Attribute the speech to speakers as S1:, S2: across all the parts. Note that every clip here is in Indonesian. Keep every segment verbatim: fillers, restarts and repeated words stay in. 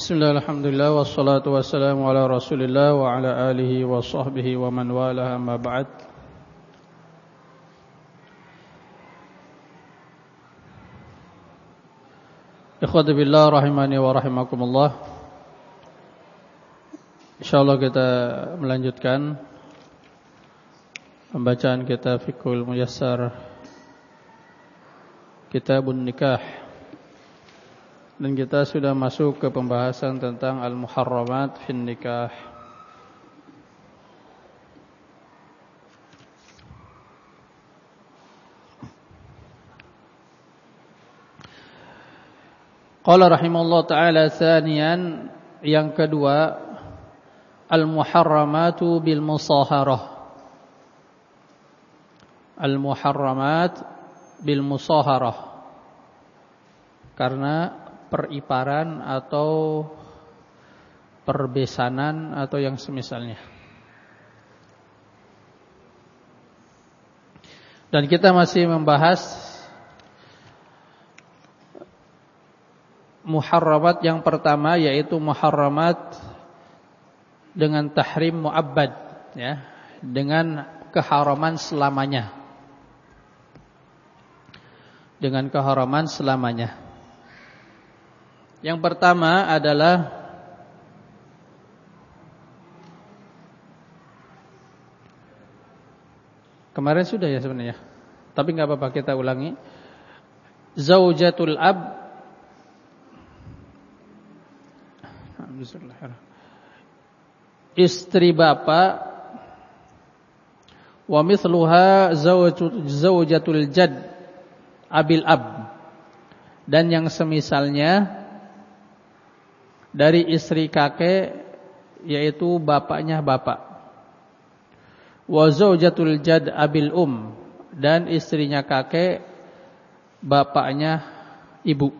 S1: Bismillah, alhamdulillah, wassalatu wassalamu ala rasulillah wa ala alihi wa sahbihi wa man walaha amma ba'd. Ikhwati billah rahimani wa rahimakumullah. Insyaallah kita melanjutkan pembacaan kitab Fiqhul Muyassar, Kitabun Nikah. Dan kita sudah masuk ke pembahasan tentang al-muharramat fin nikah. Qala rahimahullah ta'ala tsaniyan, yang kedua, al-muharramatu bil musaharah. Al-muharramat bil musaharah, karena periparan atau perbesanan atau yang semisalnya. Dan kita masih membahas muharramat yang pertama, yaitu muharramat dengan tahrim muabbad, ya, dengan keharaman selamanya. Dengan keharaman selamanya. Yang pertama adalah kemarin sudah ya sebenarnya, tapi nggak apa-apa kita ulangi. Zaujatul ab, istri bapak, wa mithluha zaujatul jad abil ab, dan yang semisalnya dari istri kakek, yaitu bapaknya bapak. Wa zaujatul jad abil um, dan istrinya kakek, bapaknya ibu.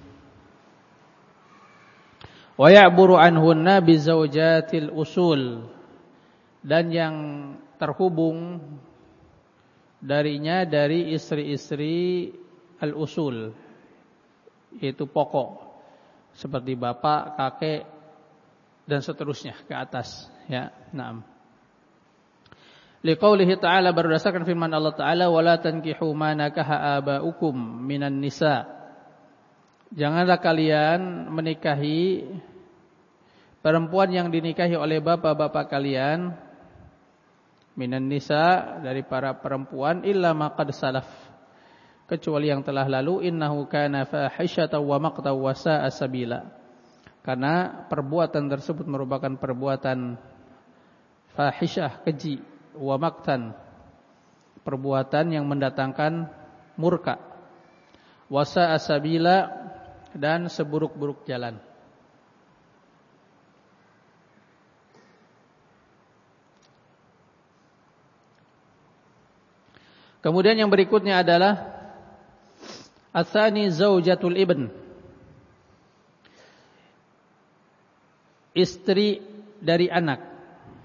S1: Wa ya'buru anhunna bi zaujatil usul, dan yang terhubung darinya dari istri-istri al-usul, yaitu pokok, seperti bapak, kakek, dan seterusnya ke atas, ya. Naam. Liqaulihi ta'ala, berdasarkan firman Allah Ta'ala, wala tankihu ma nakaha abaukum minan nisa. Janganlah kalian menikahi perempuan yang dinikahi oleh bapak-bapak kalian, minan nisa, dari para perempuan, illa ma qad salaf, kecuali yang telah lalu, innahu kana fahishatan wa maqtan wa sa'a sabila, karena perbuatan tersebut merupakan perbuatan fahishah, keji, wa maqtan, perbuatan yang mendatangkan murka, wa sa'a sabila, dan seburuk-buruk jalan. Kemudian yang berikutnya adalah Atsani zaujatul ibn, istri dari anak.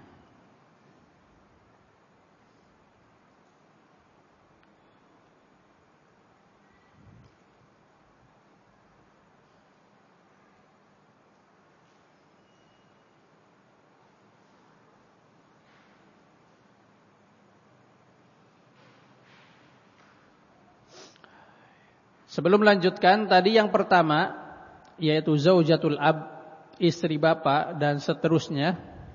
S1: Sebelum melanjutkan, tadi yang pertama, yaitu zaujatul ab, istri bapak, dan seterusnya,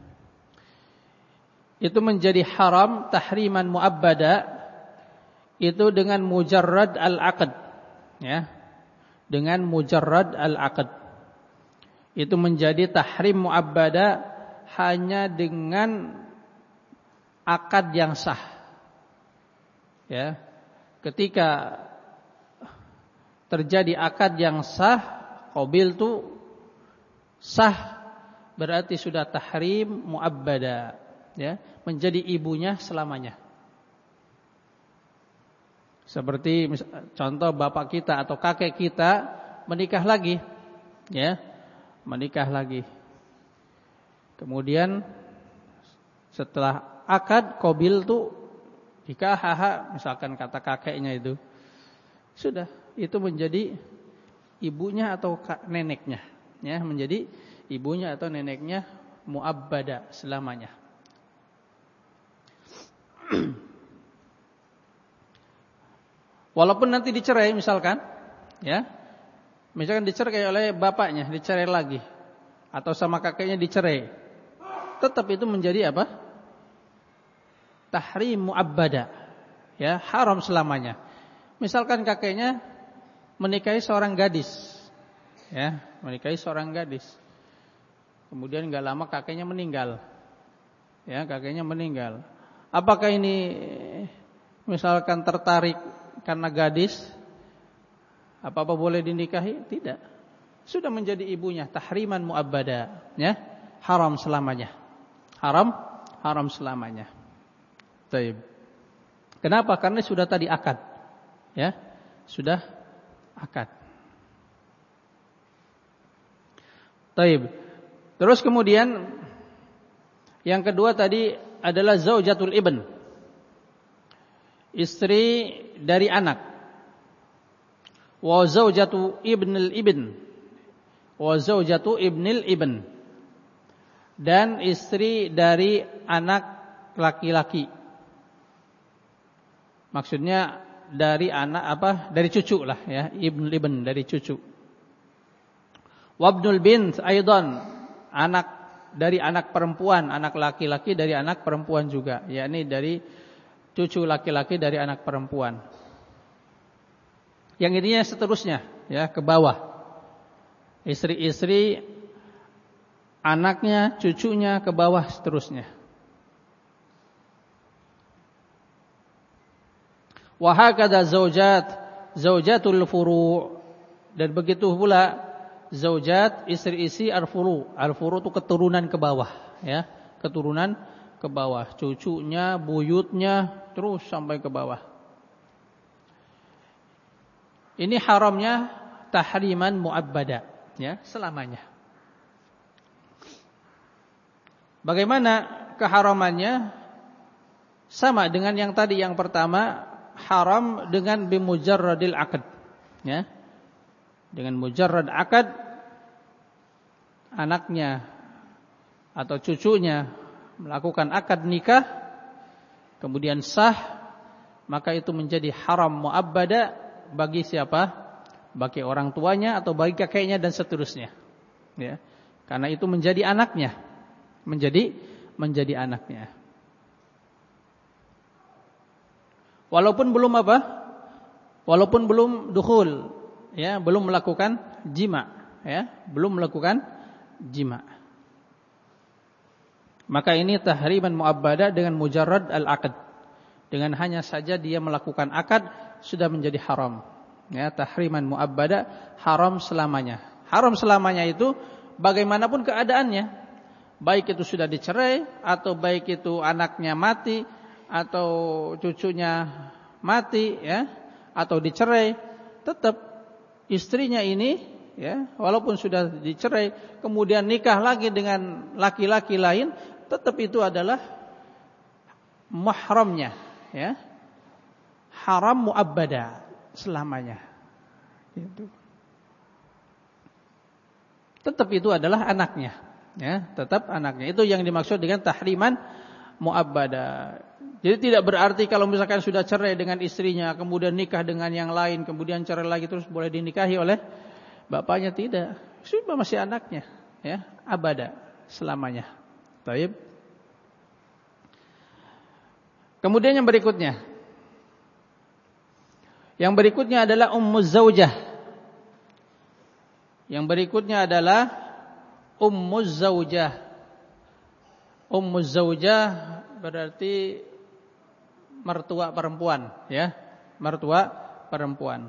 S1: itu menjadi haram tahriman muabbada, itu dengan mujarrad al-aqd, ya, dengan mujarrad al-aqd, itu menjadi tahrim muabbada hanya dengan akad yang sah, ya. Ketika terjadi akad yang sah, qabil itu sah, berarti sudah tahrim muabbada, ya, menjadi ibunya selamanya. Seperti contoh bapak kita atau kakek kita menikah lagi, ya, menikah lagi. Kemudian setelah akad qabil itu nikah, haha, misalkan kata kakeknya itu, sudah itu menjadi ibunya atau neneknya, ya, menjadi ibunya atau neneknya mu'abbada selamanya. Walaupun nanti dicerai misalkan, ya, misalkan dicerai oleh bapaknya, dicerai lagi, atau sama kakeknya dicerai, tetap itu menjadi apa? Tahrim mu'abbada, ya, haram selamanya. Misalkan kakeknya menikahi seorang gadis, ya, menikahi seorang gadis, kemudian nggak lama kakeknya meninggal, ya, kakeknya meninggal. Apakah ini misalkan tertarik karena gadis, apa-apa boleh dinikahi? Tidak. Sudah menjadi ibunya, tahriman mu'abbada, ya, haram selamanya. Haram, haram selamanya. Taib. Kenapa? Karena sudah tadi akad, ya, sudah akad. Taib. Terus kemudian yang kedua tadi adalah zaujatul ibn, istri dari anak. Wa zaujatu ibnil ibn, wa zaujatu ibnil ibn, dan istri dari anak laki-laki. Maksudnya dari anak apa? Dari cucu lah, ya, ibnul ibn, dari cucu. Wa ibnul bint aidan, anak dari anak perempuan, anak laki-laki dari anak perempuan juga, yakni dari cucu laki-laki dari anak perempuan. Yang ininya seterusnya, ya, ke bawah. Istri-istri anaknya, cucunya ke bawah seterusnya. Wa hakadha zaujat, zaujatul furu', dan begitu pula zaujat, istri-istri al-furu'. Al-furu' itu keturunan ke bawah, ya, keturunan ke bawah, cucunya, buyutnya, terus sampai ke bawah. Ini haramnya tahriman mu'abbada, ya, selamanya. Bagaimana keharamannya? Sama dengan yang tadi, yang pertama haram dengan bimujarradil aqd, ya. Dengan mujarrad akad, anaknya atau cucunya melakukan akad nikah, kemudian sah, maka itu menjadi haram mu'abbada bagi siapa? Bagi orang tuanya atau bagi kakeknya dan seterusnya, ya. Karena itu menjadi anaknya, menjadi menjadi anaknya. Walaupun belum apa? Walaupun belum dukhul, ya, belum melakukan jima, ya, belum melakukan jima. Maka ini tahriman mu'abbada dengan mujarrad al-aqd. Dengan hanya saja dia melakukan akad sudah menjadi haram. Ya, tahriman mu'abbada, haram selamanya. Haram selamanya itu bagaimanapun keadaannya. Baik itu sudah dicerai, atau baik itu anaknya mati, atau cucunya mati, ya, atau dicerai, tetap istrinya ini, ya, walaupun sudah dicerai kemudian nikah lagi dengan laki-laki lain, tetap itu adalah mahramnya, ya, haram mu'abbada selamanya, gitu. Tetap itu adalah anaknya, ya, tetap anaknya. Itu yang dimaksud dengan tahriman mu'abbada. Jadi tidak berarti kalau misalkan sudah cerai dengan istrinya, kemudian nikah dengan yang lain, kemudian cerai lagi terus boleh dinikahi oleh bapaknya, tidak. Sudah masih anaknya, ya, abada selamanya. Baik. Kemudian yang berikutnya. Yang berikutnya adalah ummuz zaujah. Yang berikutnya adalah ummuz zaujah. Ummuz zaujah berarti mertua perempuan, ya, mertua perempuan.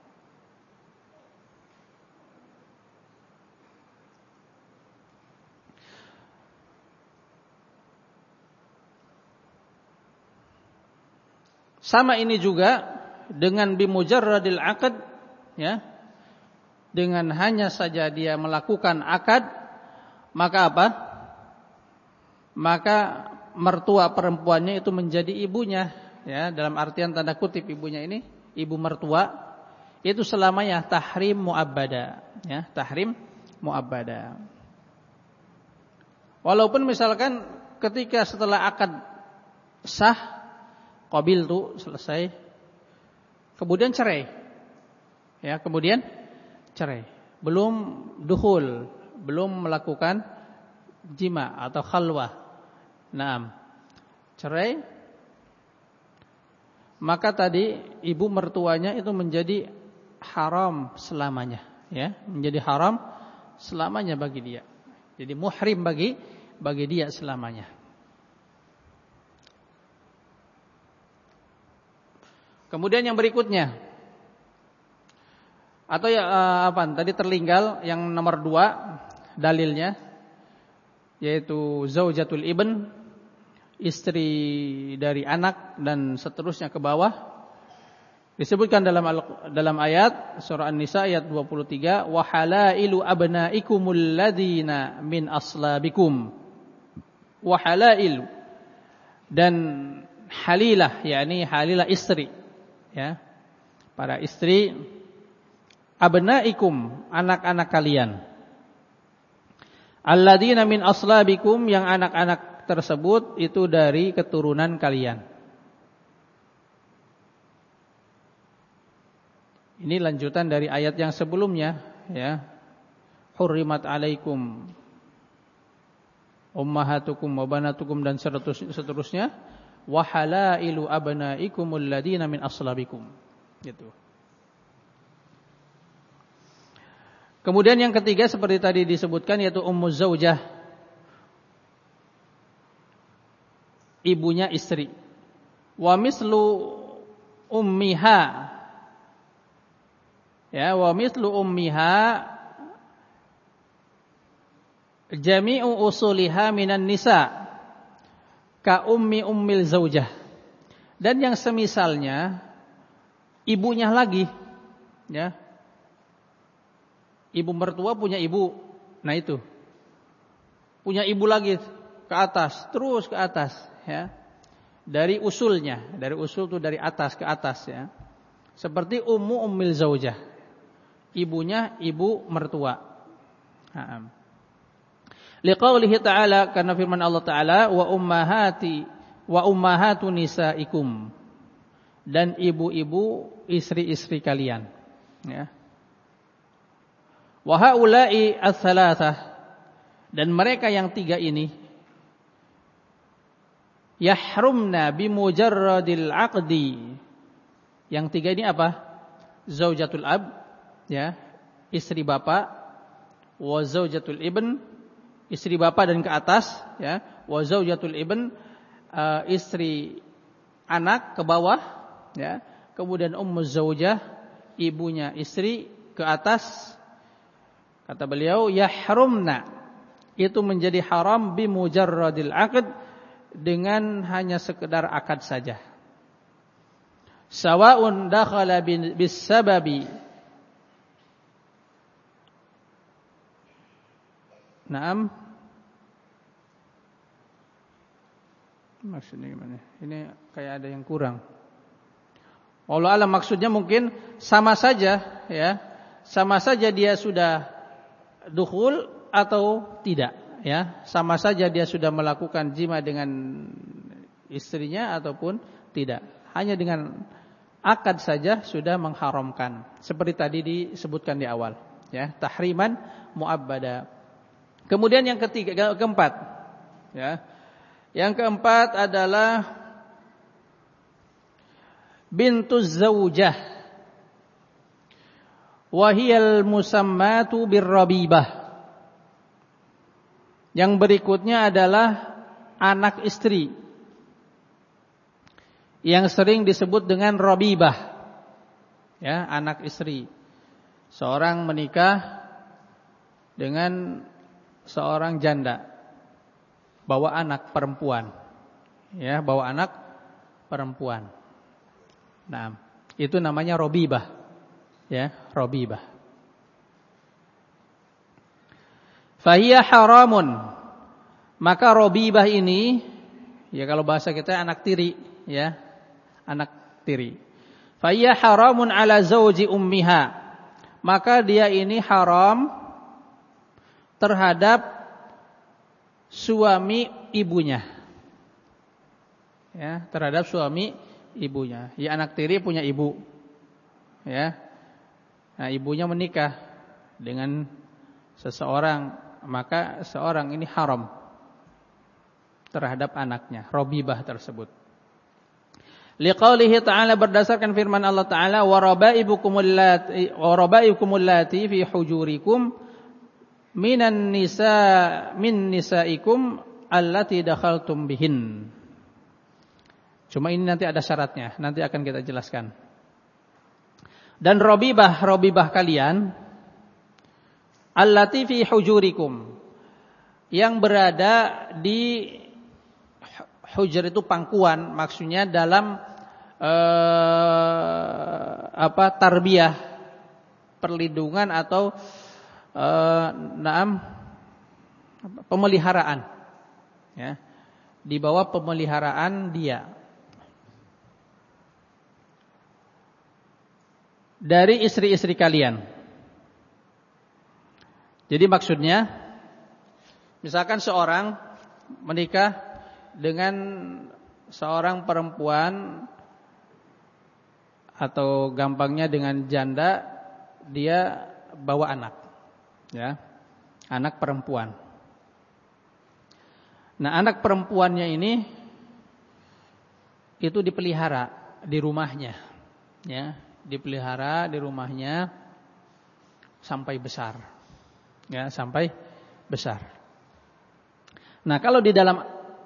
S1: Sama ini juga dengan bimujarradil aqd, ya, dengan hanya saja dia melakukan akad, maka apa? Maka mertua perempuannya itu menjadi ibunya, ya, dalam artian tanda kutip ibunya ini, ibu mertua, itu selamanya tahrim mu'abbada, ya, tahrim mu'abbada. Walaupun misalkan ketika setelah akad sah, qabil tuh selesai, kemudian cerai. Ya, kemudian cerai. Belum dukhul, belum melakukan jima atau khalwah. Naam. Cerai. Maka tadi ibu mertuanya itu menjadi haram selamanya, ya, menjadi haram selamanya bagi dia. Jadi muhrim bagi bagi dia selamanya. Kemudian yang berikutnya, atau ya apa? Tadi tertinggal yang nomor dua dalilnya, yaitu zaujatul ibn, istri dari anak dan seterusnya ke bawah. Disebutkan dalam dalam ayat surah An-Nisa ayat dua puluh tiga, wa halailu abnaikumul ladzina min aslabikum. Wa halailu, dan halilah, yakni halilah istri, ya. Para istri abnaikum, anak-anak kalian. Alladzina min aslabikum, yang anak-anak tersebut itu dari keturunan kalian. Ini lanjutan dari ayat yang sebelumnya, ya. Hurrimat alaikum ummahatukum wa banatukum, dan seterusnya. Wa halailu abnaikumul ladzina min aslabikum. Gitu. Kemudian yang ketiga seperti tadi disebutkan, yaitu ummuz zaujah, ibunya istri. Wa mislu ummiha, ya, wa mislu ummiha jami'u usuliha minan nisa ka ummi ummil zaujah. Dan yang semisalnya ibunya lagi, ya. Ibu mertua punya ibu. Nah itu. Punya ibu lagi ke atas, terus ke atas, ya. Dari usulnya, dari usul itu dari atas ke atas, ya. Seperti ummu ummil zaujah. Ibunya ibu mertua. Naam. Liqaulihi ta'ala, karena firman Allah Ta'ala, wa ummahati wa ummahatu nisaikum, dan ibu-ibu istri-istri kalian, ya. Wa haula'i ats-tsalatsah, dan mereka yang tiga ini yahrumna bimujarradil aqdi. Yang tiga ini apa? Zaujatul ab, ya, istri bapak, wa zaujatul ibn, istri bapak dan ke atas, ya, wa zaujatul ibn, uh, istri anak ke bawah, ya. Kemudian ummuz zaujah, ibunya istri ke atas. Kata beliau, yahrumna, itu menjadi haram bimujarradil aqd, dengan hanya sekedar akad saja. Sawa'un dakhala bis sababi, naam, maksudnya gimana? Ini kayak ada yang kurang. Wallahu a'lam, maksudnya mungkin sama saja, ya, sama saja dia sudah dukhul atau tidak, ya, sama saja dia sudah melakukan jima dengan istrinya ataupun tidak. Hanya dengan akad saja sudah mengharamkan. Seperti tadi disebutkan di awal, ya, tahriman muabbada. Kemudian yang ketiga, keempat, ya. Yang keempat adalah bintuz zaujah, wa hiyal musammatu birrabibah. Yang berikutnya adalah anak istri, yang sering disebut dengan rabibah, ya, anak istri. Seorang menikah dengan seorang janda, bawa anak perempuan, ya, bawa anak perempuan. Nah, itu namanya rabibah, ya, rabibah. Fahiya haramun, maka rabibah ini, ya, kalau bahasa kita anak tiri, ya, anak tiri. Fahiya haramun ala zauji ummiha, maka dia ini haram terhadap suami ibunya. Ya, terhadap suami ibunya. Ya, anak tiri punya ibu. Ya. Nah, ibunya menikah dengan seseorang, maka seorang ini haram terhadap anaknya, robibah tersebut. Liqaulihi ta'ala, berdasarkan firman Allah Ta'ala, wa rabaibukumul lati wa rabaibukumul lati fi hujurikum minan nisa min nisaikum allati dakhaltum bihin. Cuma ini nanti ada syaratnya, nanti akan kita jelaskan. Dan robibah, robibah kalian allati fi hujurikum, yang berada di hujur itu pangkuan, maksudnya dalam eh, apa tarbiyah, perlindungan atau eh, naam pemeliharaan, ya, di bawah pemeliharaan dia. Dari istri-istri kalian. Jadi maksudnya, misalkan seorang menikah dengan seorang perempuan, atau gampangnya dengan janda, dia bawa anak, ya, anak perempuan. Nah, anak perempuannya ini itu dipelihara di rumahnya, ya, dipelihara di rumahnya sampai besar, ya, sampai besar. Nah, kalau di dalam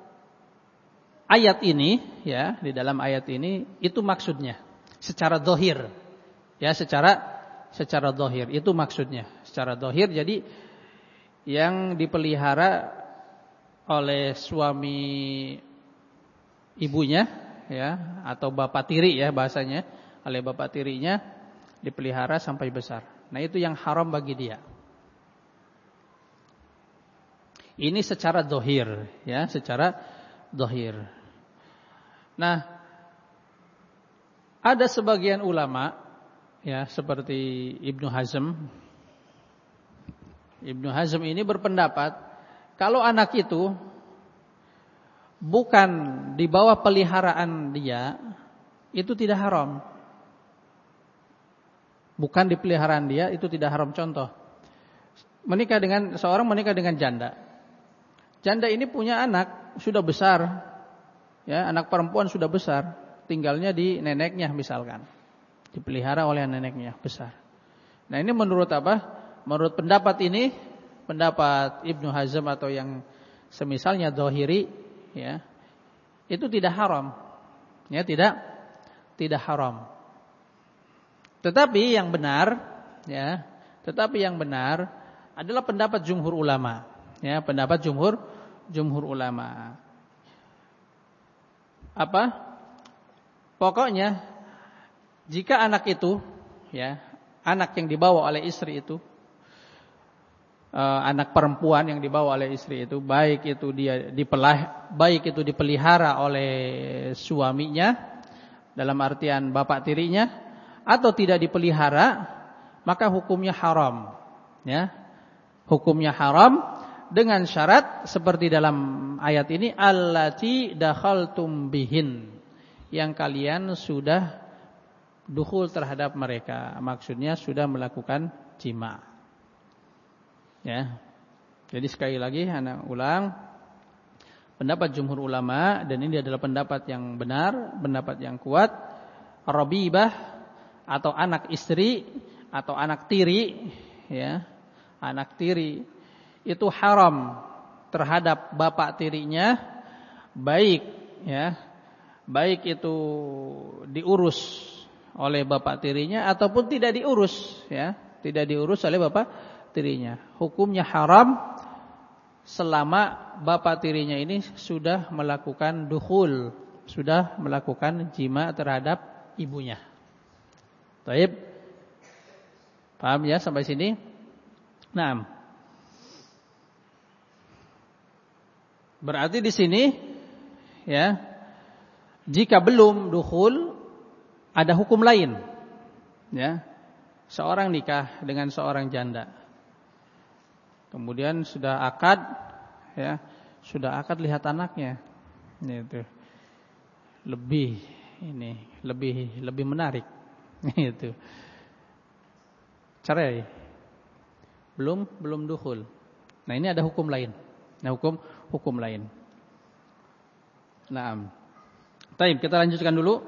S1: ayat ini, ya, di dalam ayat ini itu maksudnya secara zahir, ya, secara secara zahir itu maksudnya secara zahir. Jadi yang dipelihara oleh suami ibunya, ya, atau bapak tiri, ya, bahasanya, oleh bapak tirinya dipelihara sampai besar. Nah, itu yang haram bagi dia. Ini secara zahir, ya, secara zahir. Nah, ada sebagian ulama, ya, seperti Ibnu Hazm. Ibnu Hazm ini berpendapat kalau anak itu bukan di bawah peliharaan dia, itu tidak haram. Bukan di peliharaan dia, itu tidak haram. Contoh, menikah dengan seorang menikah dengan janda. Janda ini punya anak sudah besar, ya, anak perempuan sudah besar, tinggalnya di neneknya misalkan, dipelihara oleh neneknya besar. Nah, ini menurut apa? Menurut pendapat ini, pendapat Ibnu Hazm atau yang semisalnya zahiri, ya, itu tidak haram, ya, tidak tidak haram. Tetapi yang benar, ya, tetapi yang benar adalah pendapat jumhur ulama, ya, pendapat jumhur jumhur ulama. Apa? Pokoknya jika anak itu, ya, anak yang dibawa oleh istri itu, uh, anak perempuan yang dibawa oleh istri itu, baik itu dia dipelah, baik itu dipelihara oleh suaminya dalam artian bapak tirinya, atau tidak dipelihara, maka hukumnya haram, ya, hukumnya haram dengan syarat seperti dalam ayat ini, allati dakhaltum bihin, yang kalian sudah dukhul terhadap mereka, maksudnya sudah melakukan jima, ya. Jadi sekali lagi anak ulang, pendapat jumhur ulama, dan ini adalah pendapat yang benar, pendapat yang kuat, rabibah atau anak istri atau anak tiri, ya, anak tiri itu haram terhadap bapak tirinya, baik, ya, baik itu diurus oleh bapak tirinya ataupun tidak diurus, ya, tidak diurus oleh bapak tirinya. Hukumnya haram selama bapak tirinya ini sudah melakukan dukhul, sudah melakukan jima terhadap ibunya. Baik, paham ya sampai sini? Nah, berarti di sini, ya, jika belum dukhul ada hukum lain, ya. Seorang nikah dengan seorang janda, kemudian sudah akad, ya, sudah akad lihat anaknya. Itu lebih ini lebih lebih menarik. Itu. Cerai. Belum belum dukhul. Nah, ini ada hukum lain. Nah, hukum hukum lain. Naam. Baik, kita lanjutkan dulu.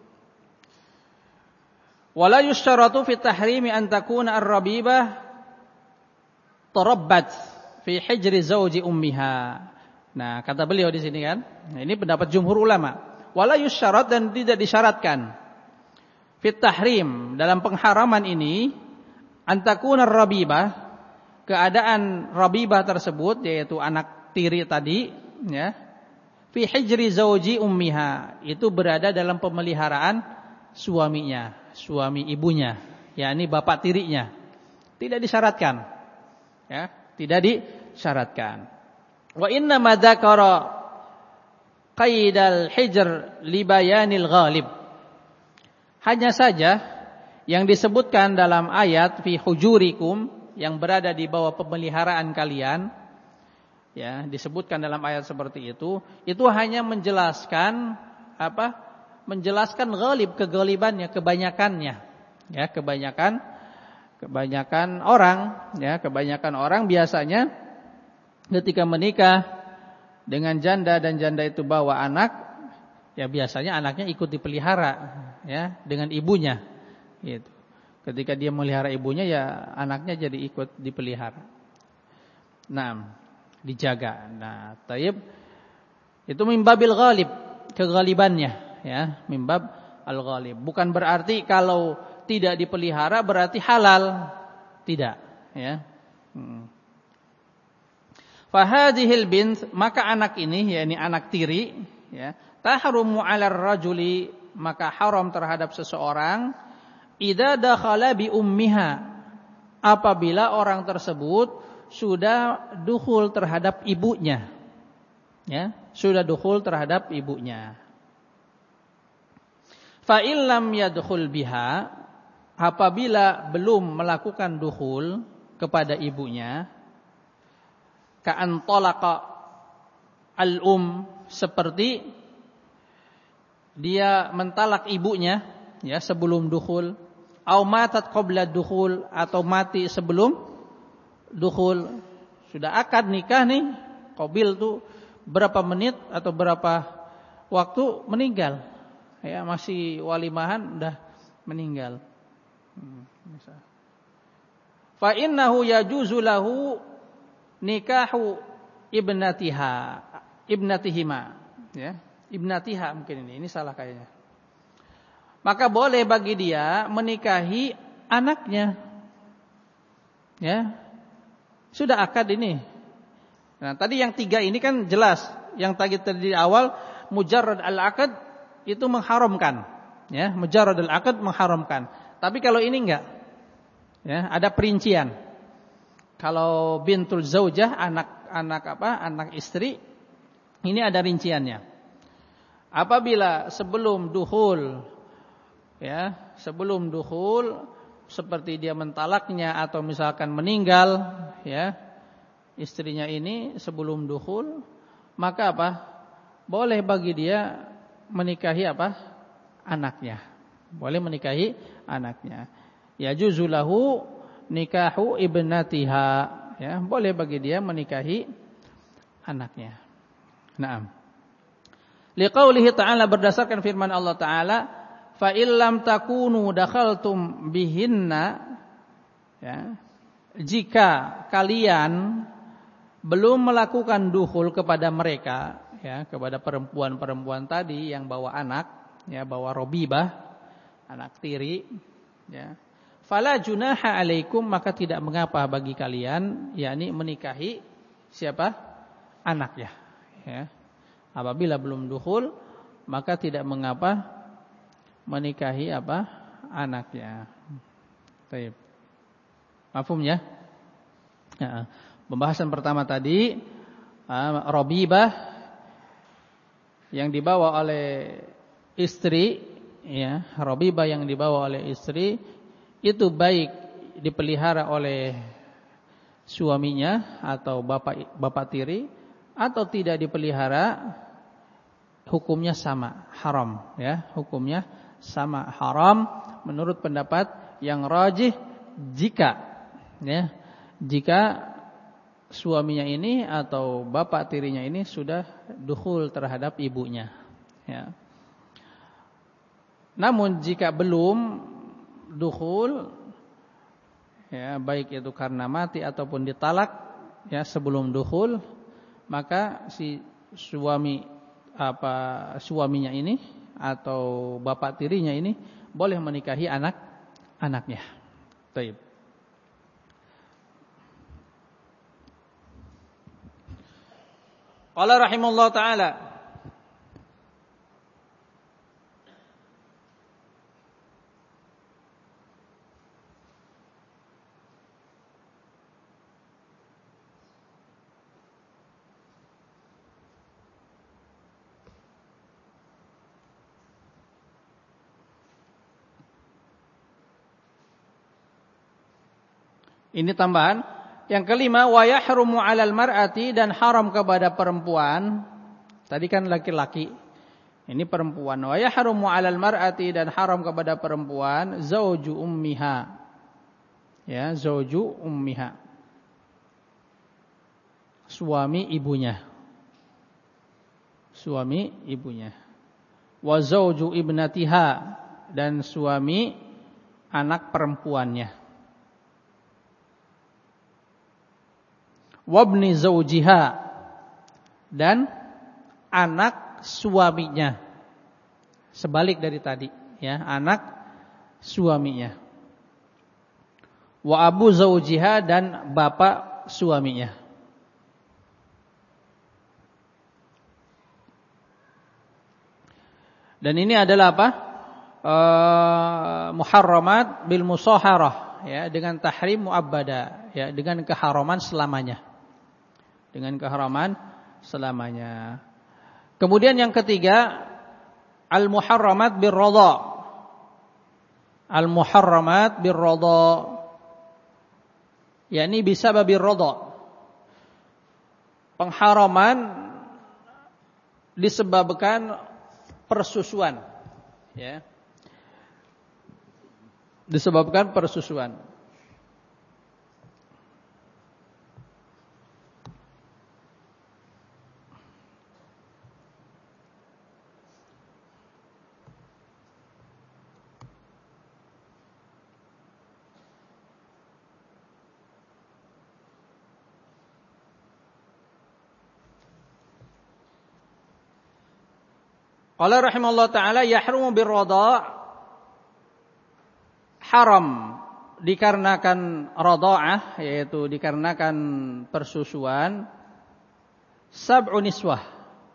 S1: Wala yushtaratu fi tahrimi an takuna ar-rabibah tarabbat fi hijri zawji ummiha. Nah, kata beliau di sini kan, nah, ini pendapat jumhur ulama. Wala yushtarat, dan tidak disyaratkan fi tahrim, dalam pengharaman ini, an takuna ar-rabibah, keadaan rabibah tersebut yaitu anak tiri tadi, ya, fi hijri zawji ummiha, itu berada dalam pemeliharaan suaminya, suami ibunya, yakni bapak tirinya. Tidak disyaratkan. Ya, tidak disyaratkan. Wa inna ma dzakara qaidal hijr li bayanil ghalib. Hanya saja yang disebutkan dalam ayat fi hujurikum, yang berada di bawah pemeliharaan kalian, ya, disebutkan dalam ayat seperti itu, itu hanya menjelaskan apa? Menjelaskan ghalib, kegalibannya, kebanyakannya. Ya, kebanyakan kebanyakan orang, ya, kebanyakan orang biasanya ketika menikah dengan janda dan janda itu bawa anak, ya biasanya anaknya ikut dipelihara, ya, dengan ibunya. Gitu. Ketika dia melihara ibunya, ya anaknya jadi ikut dipelihara. Nah, dijaga. Nah, taib itu mimbabil ghalib, kegalibannya, ya, mimbab al-ghalib. Bukan berarti kalau tidak dipelihara berarti halal, tidak, ya. Hmm. Fahadhil bint, maka anak ini, yakni anak tiri, ya, tahrumu 'alar rajuli, maka haram terhadap seseorang idza dakhala bi ummiha, apabila orang tersebut sudah dukhul terhadap ibunya, ya, sudah dukhul terhadap ibunya. Fa illam yadkhul biha, apabila belum melakukan dukhul kepada ibunya, ka'an talaqa al-um, seperti dia mentalak ibunya, ya, sebelum dukhul, au matat qabla dukhul, atau mati sebelum dukhul. Sudah akad nikah nih, qabil tuh berapa menit atau berapa waktu meninggal, ya, masih walimahan udah meninggal. Hmm, fa innahu yajuzu lahu nikahu ibnatiha, ibnatihima, ya, ibnatiha mungkin ini, ini salah kayaknya. Maka boleh bagi dia menikahi anaknya, ya, sudah akad ini. Nah, tadi yang tiga ini kan jelas, yang tadi tadi di awal mujarrad al-aqd itu mengharamkan, ya, mujarrad al-aqd mengharamkan. Tapi kalau ini enggak, ya, ada perincian. Kalau bintul zaujah, anak-anak apa? Anak istri, ini ada rinciannya. Apabila sebelum dukhul, ya, sebelum dukhul, seperti dia mentalaknya atau misalkan meninggal, ya, istrinya ini sebelum dukhul, maka apa? Boleh bagi dia menikahi apa? Anaknya. Boleh menikahi anaknya. Ya juzulahu nikahu ibnatiha, ya, boleh bagi dia menikahi anaknya. Naam. Liqaulihi ta'ala, berdasarkan firman Allah Ta'ala, fa illam takunu dakhaltum bihinna, ya, jika kalian belum melakukan dukhul kepada mereka, ya, kepada perempuan-perempuan tadi yang bawa anak, ya, bawa robibah, anak tiri, ya, fala junaha alaikum, maka tidak mengapa bagi kalian, yakni menikahi siapa? Anaknya, ya. Apabila belum dukhul, maka tidak mengapa menikahi apa? Anaknya. Baik. Mafhum ya? Ya. Pembahasan pertama tadi, robibah yang dibawa oleh istri, ya, robibah yang dibawa oleh istri itu baik dipelihara oleh suaminya atau bapak bapak tiri, atau tidak dipelihara, hukumnya sama, haram ya, hukumnya sama, haram menurut pendapat yang rajih jika ya, jika suaminya ini atau bapak tirinya ini sudah dukhul terhadap ibunya ya. Namun jika belum dukhul ya, baik itu karena mati ataupun ditalak ya sebelum dukhul, maka si suami apa suaminya ini atau bapak tirinya ini boleh menikahi anak anaknya. Baik. Qala rahimallahu taala, ini tambahan. Yang kelima, wa yahrumu 'alal mar'ati, dan haram kepada perempuan. Tadi kan laki-laki. Ini perempuan. Wa yahrumu 'alal mar'ati, dan haram kepada perempuan zauju ummiha. Ya, zauju ummiha. Suami ibunya. Suami ibunya. Wa zauju ibnatiha, dan suami anak perempuannya. Wabni zaujiha, dan anak suaminya. Sebalik dari tadi ya, anak suaminya. Wa abu zaujiha, dan bapak suaminya. Dan ini adalah apa? E, muharramat bil musaharah ya, dengan tahrim muabbada ya, dengan keharaman selamanya. Dengan keharaman selamanya. Kemudian yang ketiga, al-muharramat bir-radha. Al-muharramat bir-radha, yakni bisababir radha. Pengharaman disebabkan persusuan ya. Disebabkan persusuan. Qala rahimallahu ta'ala, yahrumu bir-radha', haram dikarenakan radha'ah, yaitu dikarenakan persusuan, sab'u niswah,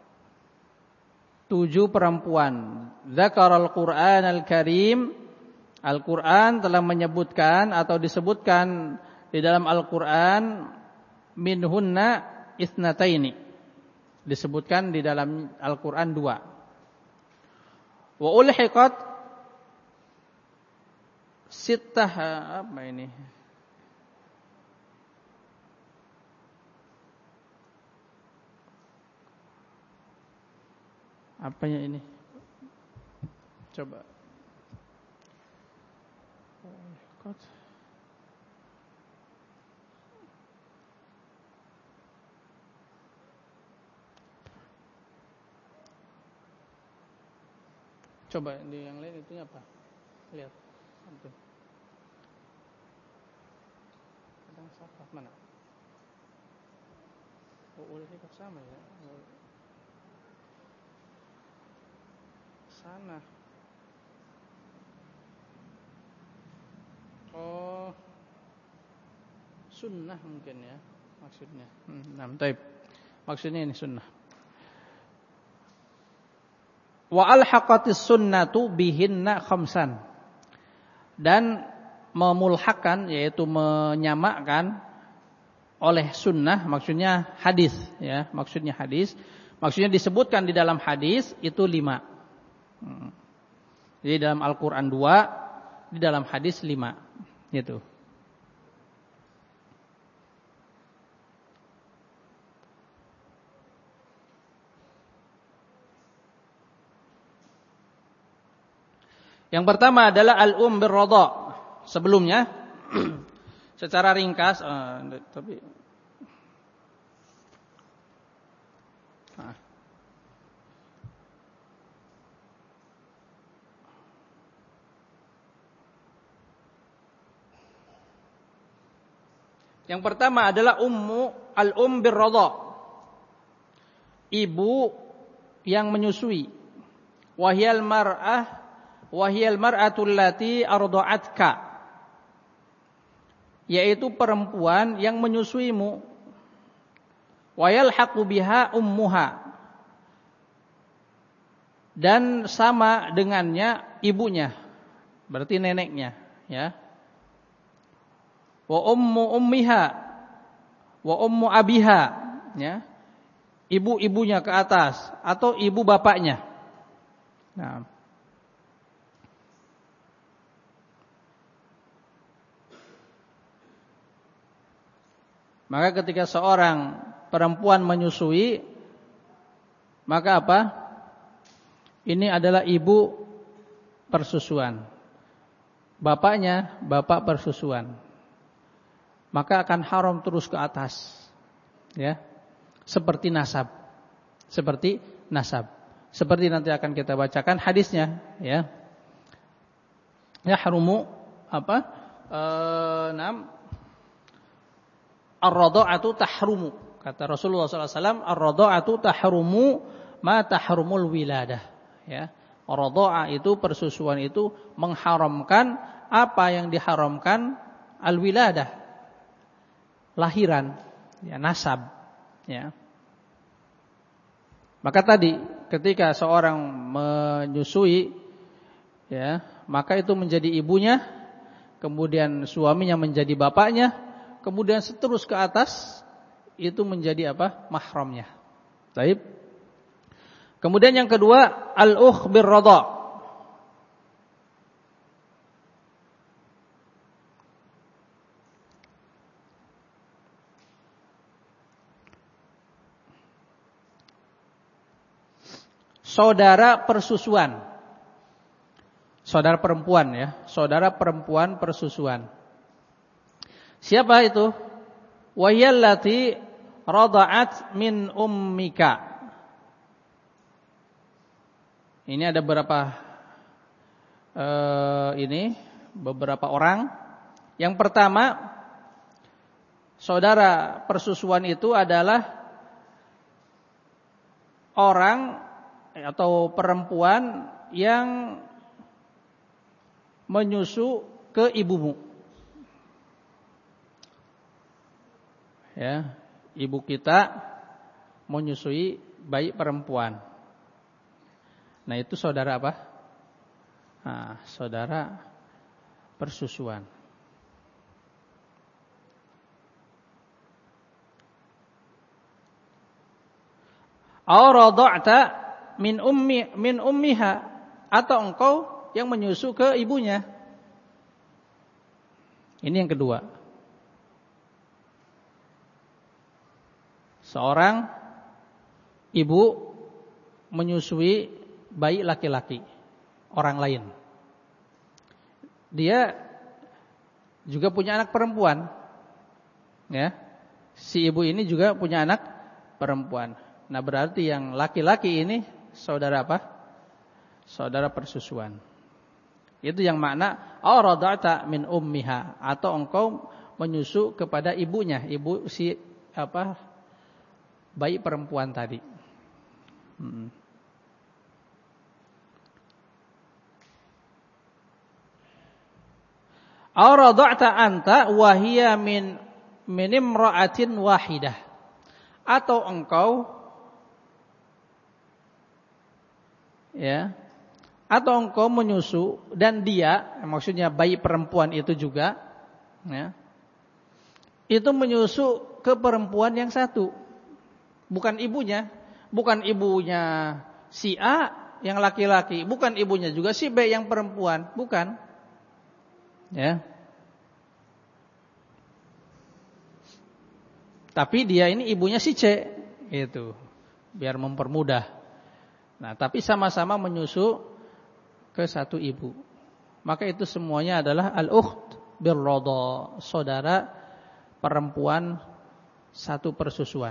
S1: tujuh perempuan. Dzakarul Qur'anal Karim, Al-Qur'an telah menyebutkan atau disebutkan di dalam Al-Qur'an, minhunna itsnataini, disebutkan di dalam Al-Qur'an dua. Wa ulhiqat sittah, apa ini? Apanya ini? Coba. Ulhiqat. Coba di yang lain itunya apa? Lihat. Itu. Kadang salah mana? Oh, ulhiqat sama ya. Sana. Oh, sunnah mungkin ya maksudnya. Hmm, nah, baik. Maksudnya ini sunnah. Wa alhaqatis sunnatu bihinna khamsan, dan memulhakan, yaitu menyamakan oleh sunnah, maksudnya hadis ya, maksudnya hadis, maksudnya disebutkan di dalam hadis itu lima. Hmm. Jadi dalam Al-Qur'an dua, di dalam hadis lima gitu. Yang pertama adalah al-um birradha. Sebelumnya secara ringkas uh, tapi nah. Yang pertama adalah ummu al-um birradha. Ibu yang menyusui. Wahyal mar'ah wahyal mar'atul lati arda'atka. Yaitu perempuan yang menyusuimu. Wayalhaqu biha ummuha. Dan sama dengannya ibunya. Berarti neneknya, ya. Wa ummu ummiha wa ummu abiha, ya. Ibu-ibunya ke atas atau ibu bapaknya. Nah. Maka ketika seorang perempuan menyusui, maka apa? Ini adalah ibu persusuan. Bapaknya bapak persusuan. Maka akan haram terus ke atas. Ya. Seperti nasab. Seperti nasab. Seperti nanti akan kita bacakan hadisnya, ya. Ya harumu apa? Eh, enam ar-radha'atu tahrumu. Kata Rasulullah sallallahu alaihi wasallam, ar-radha'atu tahrumu ma tahrumul wiladah. Ya. Ar-radha'ah itu persusuan itu mengharamkan apa yang diharamkan al-wiladah. Lahiran, ya, nasab, ya. Maka tadi ketika seorang menyusui, ya, maka itu menjadi ibunya, kemudian suaminya menjadi bapaknya, kemudian seterus ke atas itu menjadi apa? Mahramnya. Baik. Kemudian yang kedua, al-ukh birradha. Saudara persusuan. Saudara perempuan, ya, saudara perempuan persusuan. Siapa itu? Wahiyallati rada'at min ummika. Ini ada beberapa uh, ini beberapa orang. Yang pertama, saudara persusuan itu adalah orang atau perempuan yang menyusu ke ibumu. Ya, ibu kita menyusui bayi perempuan. Nah, itu saudara apa? Nah, saudara persusuan. Aw rada'ta min ummi min ummiha, atau engkau yang menyusu ke ibunya. Ini yang kedua. Seorang ibu menyusui bayi laki-laki orang lain. Dia juga punya anak perempuan. Ya. Si ibu ini juga punya anak perempuan. Nah, berarti yang laki-laki ini saudara apa? Saudara persusuan. Itu yang makna aw rada'ta min ummiha, atau engkau menyusu kepada ibunya, ibu si apa? Bayi perempuan tadi. Hmm. Aw rada'ta anta wa hiya min min imra'atin wahidah, atau engkau, ya, atau engkau menyusu dan dia, maksudnya bayi perempuan itu juga, ya, itu menyusu ke perempuan yang satu, bukan ibunya, bukan ibunya si A yang laki-laki, bukan ibunya juga si B yang perempuan, bukan, ya. Tapi dia ini ibunya si C, itu, biar mempermudah. Nah, tapi sama-sama menyusu ke satu ibu. maka itu semuanya adalah al-ukht birradha, saudara perempuan satu persusuan.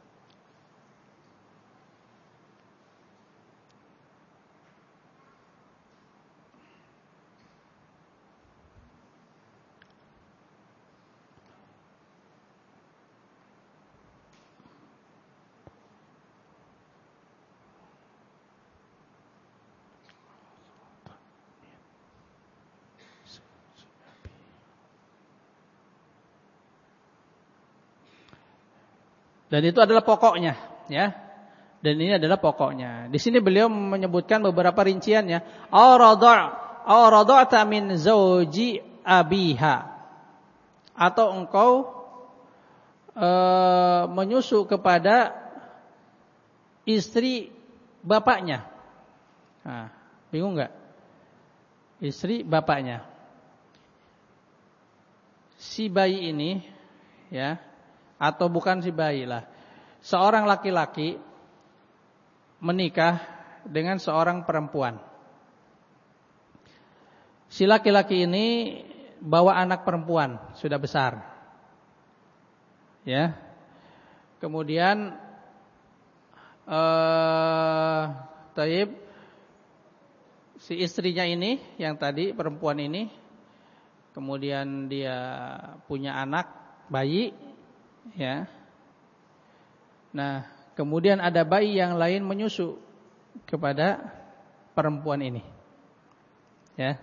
S1: Dan itu adalah pokoknya, ya. Dan ini adalah pokoknya. Di sini beliau menyebutkan beberapa rinciannya. Aradha' aradha'ta min zauji abiha. Atau engkau e, menyusu kepada istri bapaknya. Nah, bingung enggak? Istri bapaknya. Si bayi ini, ya, atau bukan si bayi lah, seorang laki-laki menikah dengan seorang perempuan. Si laki-laki ini bawa anak perempuan, sudah besar, ya. Kemudian eh, taib, si istrinya ini, yang tadi perempuan ini, kemudian dia punya anak bayi, ya. Nah, kemudian ada bayi yang lain menyusu kepada perempuan ini. Ya.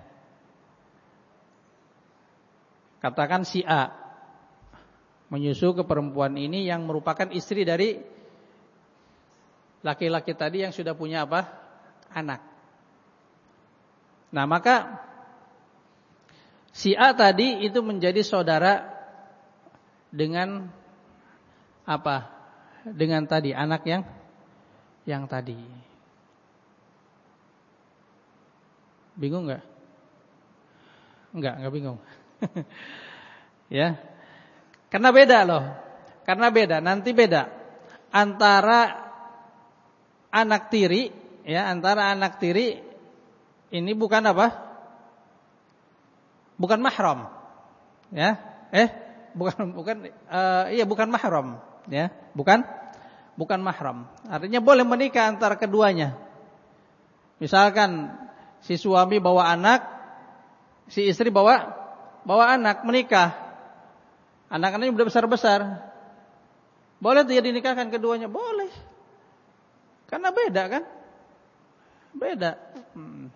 S1: Katakan si A menyusu ke perempuan ini yang merupakan istri dari laki-laki tadi yang sudah punya apa? Anak. Nah, maka si A tadi itu menjadi saudara dengan apa? Dengan tadi anak yang yang tadi. Bingung enggak? Enggak, enggak bingung. Ya. Karena beda loh. Karena beda, nanti beda antara anak tiri, ya, antara anak tiri ini bukan apa? Bukan mahram. Ya. Eh, bukan bukan uh, iya bukan mahram, ya. Bukan bukan mahram. Artinya boleh menikah antara keduanya. Misalkan si suami bawa anak, si istri bawa bawa anak, menikah. Anak-anaknya sudah besar-besar. Boleh dia dinikahkan keduanya? Boleh. Karena beda kan? Beda. Hmm.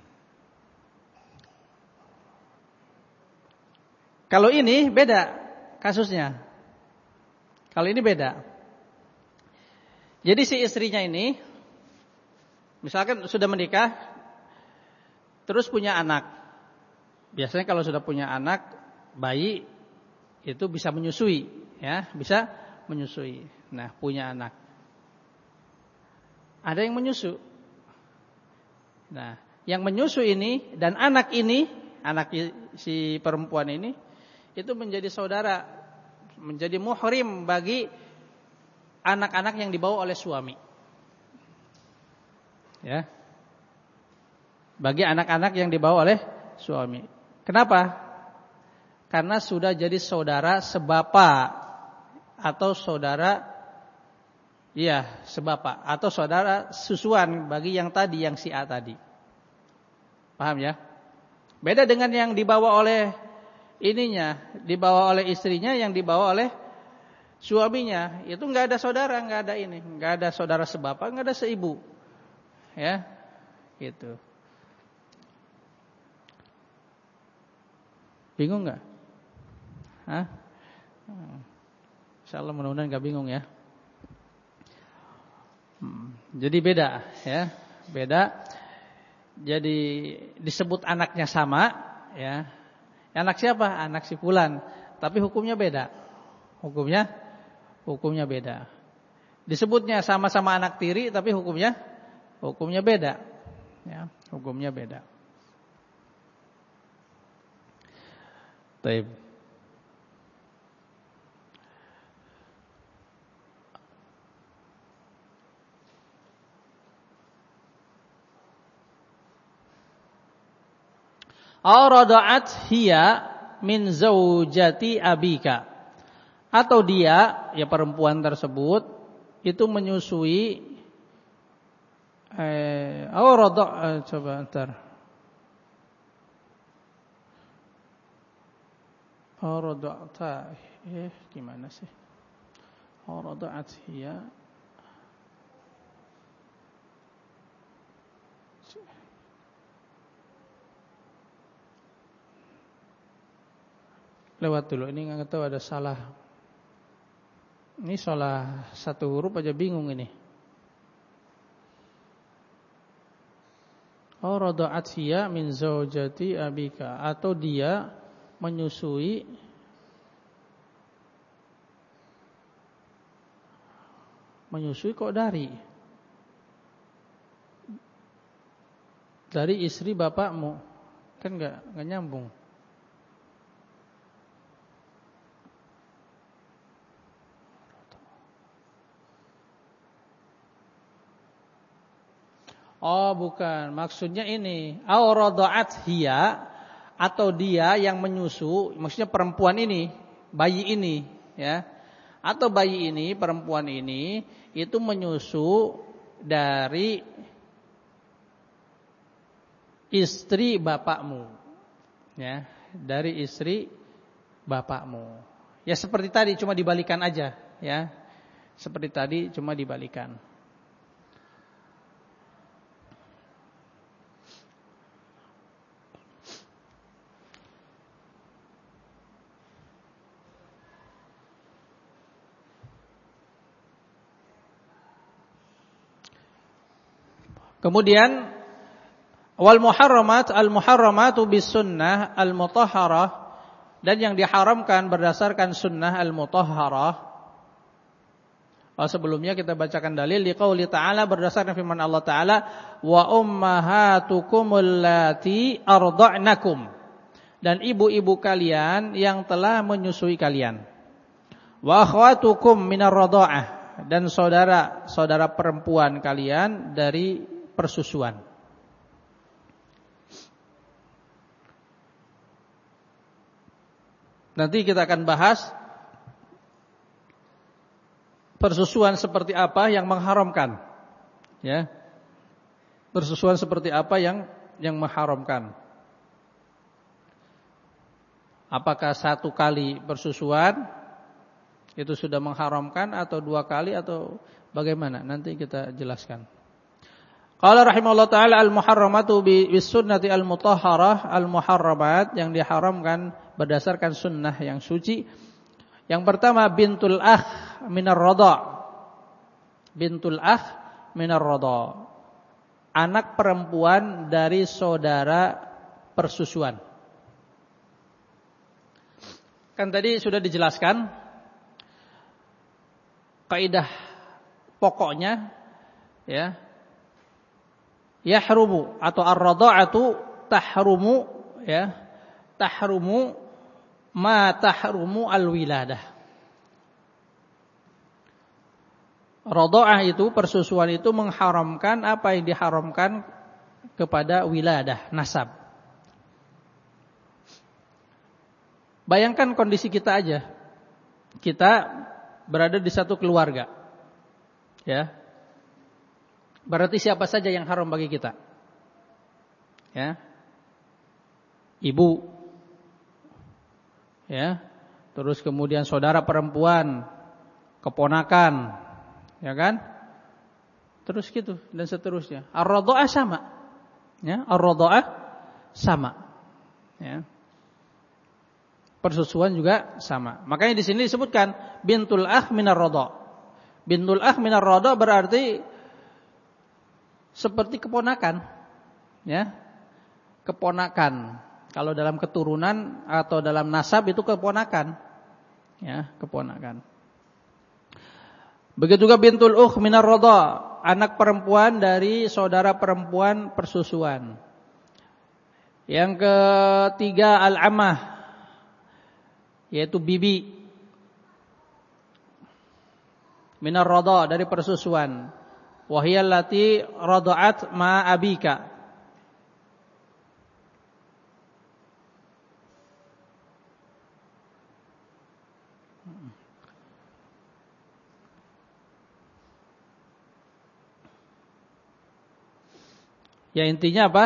S1: Kalau ini beda kasusnya. Kalau ini beda. Jadi si istrinya ini, misalkan sudah menikah, terus punya anak. Biasanya kalau sudah punya anak, bayi itu bisa menyusui, ya, bisa menyusui. Nah, punya anak. Ada yang menyusu. Nah, yang menyusu ini dan anak ini, anak si perempuan ini, itu menjadi saudara, menjadi muhrim bagi anak-anak yang dibawa oleh suami. Ya. Bagi anak-anak yang dibawa oleh suami. Kenapa? Karena sudah jadi saudara sebapa atau saudara, iya, sebapa atau saudara susuan bagi yang tadi, yang si A tadi. Paham ya? Beda dengan yang dibawa oleh ininya, dibawa oleh istrinya, yang dibawa oleh suaminya. Itu enggak ada saudara, enggak ada ini, enggak ada saudara sebapa, enggak ada seibu. Ya. Gitu. Bingung enggak? Hah? Insyaallah mudah-mudahan enggak bingung ya. Hmm, jadi beda ya, beda. Jadi disebut anaknya sama, ya. Anak siapa? Anak si fulan, tapi hukumnya beda. Hukumnya hukumnya beda. Disebutnya sama-sama anak tiri, tapi hukumnya hukumnya beda. Ya, hukumnya beda. Baik. Aw rada'at hiya min zaujati abika. Atau dia, ya perempuan tersebut itu menyusui eh aw rada' eh, coba ntar. Aw rada'ta eh gimana sih? Aw rada'at hiya lewat dulu, ini nggak tahu ada salah. Ini salah satu huruf aja bingung ini. Oh rada'at hiya min zaujati abika, atau dia menyusui menyusui kok dari dari istri bapakmu, kan nggak nggak nyambung. Oh bukan, maksudnya ini au rada'at hiya, atau dia yang menyusu, maksudnya perempuan ini, bayi ini, ya, atau bayi ini, perempuan ini itu menyusu dari istri bapakmu, ya, dari istri bapakmu. Ya seperti tadi, cuma dibalikan aja, ya, seperti tadi cuma dibalikan. Kemudian wal muharramat al muharramatu bis sunnah al mutahharah, dan yang diharamkan berdasarkan sunnah al mutahharah. Oh, sebelumnya kita bacakan dalil di qauli ta'ala, berdasarkan firman Allah Ta'ala, wa ummahatukumul lati arda'nakum, dan ibu-ibu kalian yang telah menyusui kalian. Wa akhwatukum minar radha'ah, dan saudara-saudara perempuan kalian dari persusuan. Nanti kita akan bahas persusuan seperti apa yang mengharamkan, ya. Persusuan seperti apa yang yang mengharamkan. Apakah satu kali persusuan itu sudah mengharamkan, atau dua kali, atau bagaimana? Nanti kita jelaskan. Qala rahimahullah ta'ala al-muharramatu bis sunnati al-mutahharah, al-muharramat, yang diharamkan berdasarkan sunnah yang suci. Yang pertama bintul akh minar radha'. Bintul akh minar radha'. Anak perempuan dari saudara persusuan. Kan tadi sudah dijelaskan kaidah pokoknya, ya. Yahrumu atau ar-radha'atu tahrumu, ya, tahrumu ma tahrumu al-wiladah. Radha'ah itu, persusuan itu mengharamkan apa yang diharamkan kepada wiladah, nasab. Bayangkan kondisi kita aja. Kita berada di satu keluarga, ya. Berarti siapa saja yang haram bagi kita? Ya. Ibu. Ya. Terus kemudian saudara perempuan, keponakan, ya kan? Terus gitu dan seterusnya. Ar-radha'ah sama. Ya, ar-radha'ah sama. Ya. Persusuan juga sama. Makanya di sini disebutkan bintul akh minar radha'. Bintul akh minar radha' berarti seperti keponakan, ya, keponakan. Kalau dalam keturunan atau dalam nasab itu keponakan, ya, keponakan. Begitu juga bintul ukh minar radha', anak perempuan dari saudara perempuan persusuan. Yang ketiga al-ammah, yaitu bibi minar radha', dari persusuan. Wahiyal lati radha'at ma abika. Ya intinya apa?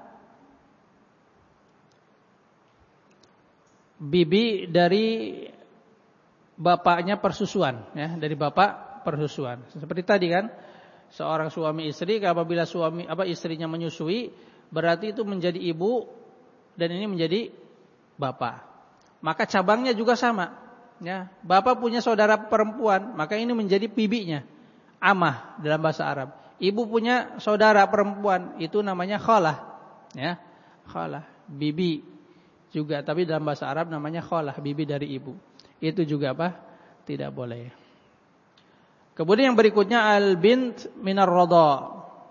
S1: Bibi dari bapaknya persusuan, ya, dari bapak persusuan. Seperti tadi kan, seorang suami istri apabila suami apa istrinya menyusui, berarti itu menjadi ibu dan ini menjadi bapak. Maka cabangnya juga sama, ya. Bapak punya saudara perempuan, maka ini menjadi bibinya, amah dalam bahasa Arab. Ibu punya saudara perempuan, itu namanya khalah, ya. Khalah, bibi juga, tapi dalam bahasa Arab namanya khalah, bibi dari ibu. Itu juga apa? Tidak boleh. Kemudian yang berikutnya al-bint minar radha.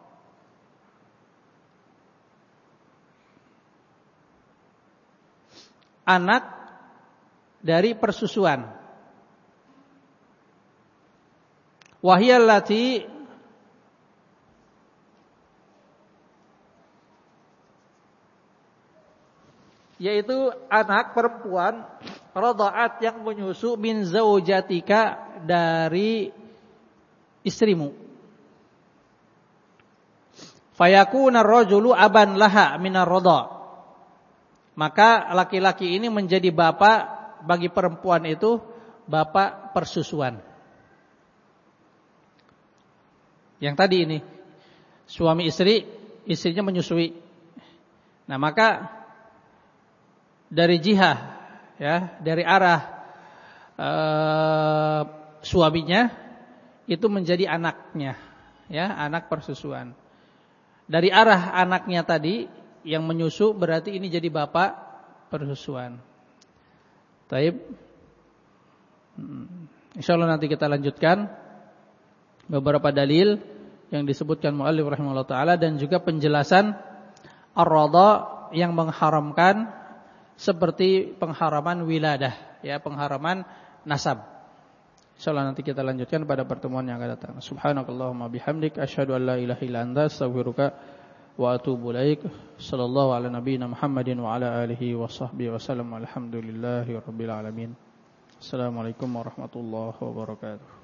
S1: Anak dari persusuan. Wahiyallati yaitu anak perempuan radha'at yang menyusu min zaujatika dari istrimu. Fayakuna ar-rajulu aban laha minar radha'. Maka laki-laki ini menjadi bapak bagi perempuan itu, bapak persusuan. Yang tadi ini suami istri, istrinya menyusui. Nah, maka dari jihah, ya, dari arah uh, suaminya itu menjadi anaknya, ya, anak persusuan. Dari arah anaknya tadi yang menyusu berarti ini jadi bapak persusuan. Taib. Insyaallah nanti kita lanjutkan beberapa dalil yang disebutkan muallif rahimahullah taala dan juga penjelasan ar-radha yang mengharamkan seperti pengharaman wiladah, ya, pengharaman nasab. Insyaallah nanti kita lanjutkan pada pertemuan yang akan datang. Subhanakallahumma bihamdik asyhadu an la ilaha illa anta astaghfiruka wa atubu ilaik. Sallallahu ala nabiyyina Muhammadin wa ala alihi wa sahbihi wasallam. Alhamdulillahi rabbil alamin. Assalamualaikum warahmatullahi wabarakatuh.